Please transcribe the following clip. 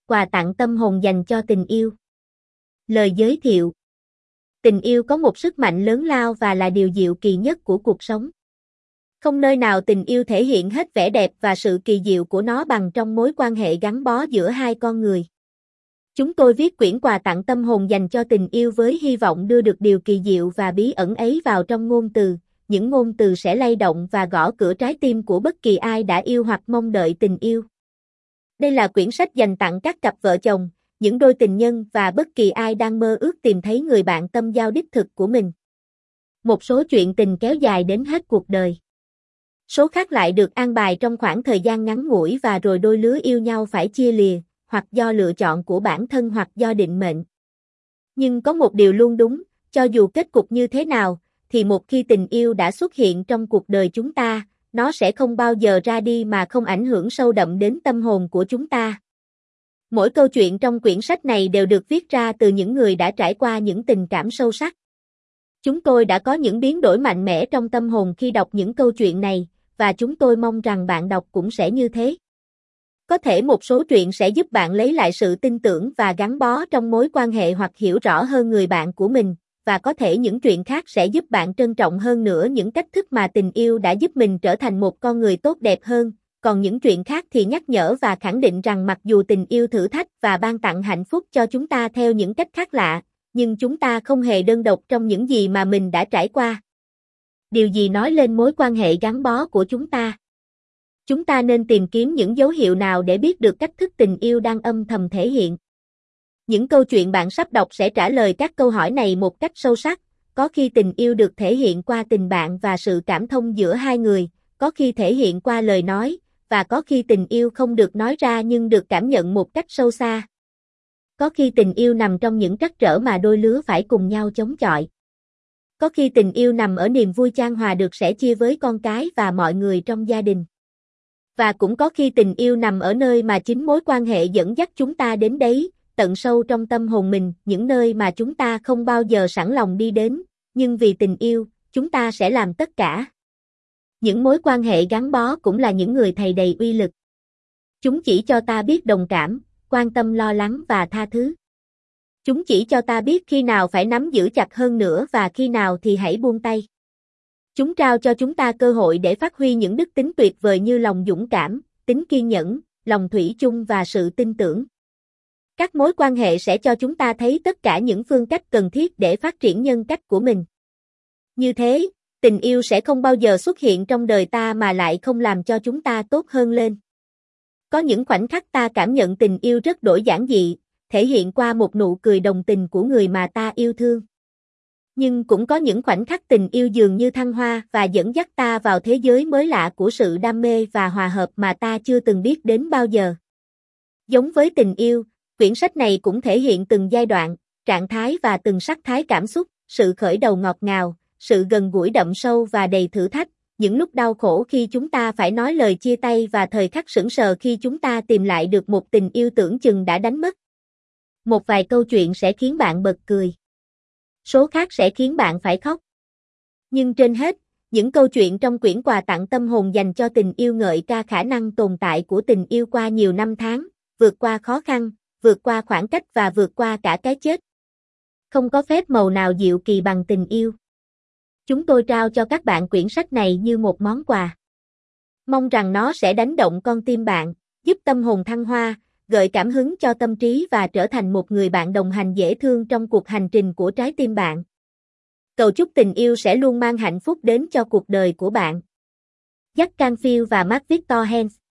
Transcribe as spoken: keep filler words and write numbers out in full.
quà tặng tâm hồn dành cho tình yêu. Lời giới thiệu. Tình yêu có một sức mạnh lớn lao và là điều diệu kỳ nhất của cuộc sống. Không nơi nào tình yêu thể hiện hết vẻ đẹp và sự kỳ diệu của nó bằng trong mối quan hệ gắn bó giữa hai con người. Chúng tôi viết quyển quà tặng tâm hồn dành cho tình yêu với hy vọng đưa được điều kỳ diệu và bí ẩn ấy vào trong ngôn từ. Những ngôn từ sẽ lay động và gõ cửa trái tim của bất kỳ ai đã yêu hoặc mong đợi tình yêu. Đây là quyển sách dành tặng các cặp vợ chồng, những đôi tình nhân và bất kỳ ai đang mơ ước tìm thấy người bạn tâm giao đích thực của mình. Một số chuyện tình kéo dài đến hết cuộc đời. Số khác lại được an bài trong khoảng thời gian ngắn ngủi và rồi đôi lứa yêu nhau phải chia lìa, hoặc do lựa chọn của bản thân hoặc do định mệnh. Nhưng có một điều luôn đúng, cho dù kết cục như thế nào, thì một khi tình yêu đã xuất hiện trong cuộc đời chúng ta, nó sẽ không bao giờ ra đi mà không ảnh hưởng sâu đậm đến tâm hồn của chúng ta. Mỗi câu chuyện trong quyển sách này đều được viết ra từ những người đã trải qua những tình cảm sâu sắc. Chúng tôi đã có những biến đổi mạnh mẽ trong tâm hồn khi đọc những câu chuyện này, và chúng tôi mong rằng bạn đọc cũng sẽ như thế. Có thể một số truyện sẽ giúp bạn lấy lại sự tin tưởng và gắn bó trong mối quan hệ hoặc hiểu rõ hơn người bạn của mình, và có thể những truyện khác sẽ giúp bạn trân trọng hơn nữa những cách thức mà tình yêu đã giúp mình trở thành một con người tốt đẹp hơn, còn những truyện khác thì nhắc nhở và khẳng định rằng mặc dù tình yêu thử thách và ban tặng hạnh phúc cho chúng ta theo những cách khác lạ, nhưng chúng ta không hề đơn độc trong những gì mà mình đã trải qua. Điều gì nói lên mối quan hệ gắn bó của chúng ta? Chúng ta nên tìm kiếm những dấu hiệu nào để biết được cách thức tình yêu đang âm thầm thể hiện? Những câu chuyện bạn sắp đọc sẽ trả lời các câu hỏi này một cách sâu sắc. Có khi tình yêu được thể hiện qua tình bạn và sự cảm thông giữa hai người, có khi thể hiện qua lời nói, và có khi tình yêu không được nói ra nhưng được cảm nhận một cách sâu xa. Có khi tình yêu nằm trong những trắc trở mà đôi lứa phải cùng nhau chống chọi. Có khi tình yêu nằm ở niềm vui chan hòa được sẻ chia với con cái và mọi người trong gia đình. Và cũng có khi tình yêu nằm ở nơi mà chính mối quan hệ dẫn dắt chúng ta đến đấy, tận sâu trong tâm hồn mình, những nơi mà chúng ta không bao giờ sẵn lòng đi đến, nhưng vì tình yêu, chúng ta sẽ làm tất cả. Những mối quan hệ gắn bó cũng là những người thầy đầy uy lực. Chúng chỉ cho ta biết đồng cảm, quan tâm lo lắng và tha thứ. Chúng chỉ cho ta biết khi nào phải nắm giữ chặt hơn nữa và khi nào thì hãy buông tay. Chúng trao cho chúng ta cơ hội để phát huy những đức tính tuyệt vời như lòng dũng cảm, tính kiên nhẫn, lòng thủy chung và sự tin tưởng. Các mối quan hệ sẽ cho chúng ta thấy tất cả những phương cách cần thiết để phát triển nhân cách của mình. Như thế, tình yêu sẽ không bao giờ xuất hiện trong đời ta mà lại không làm cho chúng ta tốt hơn lên. Có những khoảnh khắc ta cảm nhận tình yêu rất đổi giản dị, thể hiện qua một nụ cười đồng tình của người mà ta yêu thương. Nhưng cũng có những khoảnh khắc tình yêu dường như thăng hoa và dẫn dắt ta vào thế giới mới lạ của sự đam mê và hòa hợp mà ta chưa từng biết đến bao giờ. Giống với tình yêu, quyển sách này cũng thể hiện từng giai đoạn, trạng thái và từng sắc thái cảm xúc, sự khởi đầu ngọt ngào, sự gần gũi đậm sâu và đầy thử thách, những lúc đau khổ khi chúng ta phải nói lời chia tay và thời khắc sững sờ khi chúng ta tìm lại được một tình yêu tưởng chừng đã đánh mất. Một vài câu chuyện sẽ khiến bạn bật cười. Số khác sẽ khiến bạn phải khóc. Nhưng trên hết, những câu chuyện trong quyển quà tặng tâm hồn dành cho tình yêu ngợi ca khả năng tồn tại của tình yêu qua nhiều năm tháng, vượt qua khó khăn, vượt qua khoảng cách và vượt qua cả cái chết. Không có phép màu nào diệu kỳ bằng tình yêu. Chúng tôi trao cho các bạn quyển sách này như một món quà. Mong rằng nó sẽ đánh động con tim bạn, giúp tâm hồn thăng hoa, gợi cảm hứng cho tâm trí và trở thành một người bạn đồng hành dễ thương trong cuộc hành trình của trái tim bạn. Cầu chúc tình yêu sẽ luôn mang hạnh phúc đến cho cuộc đời của bạn. Jack Canfield và Mark Victor Hens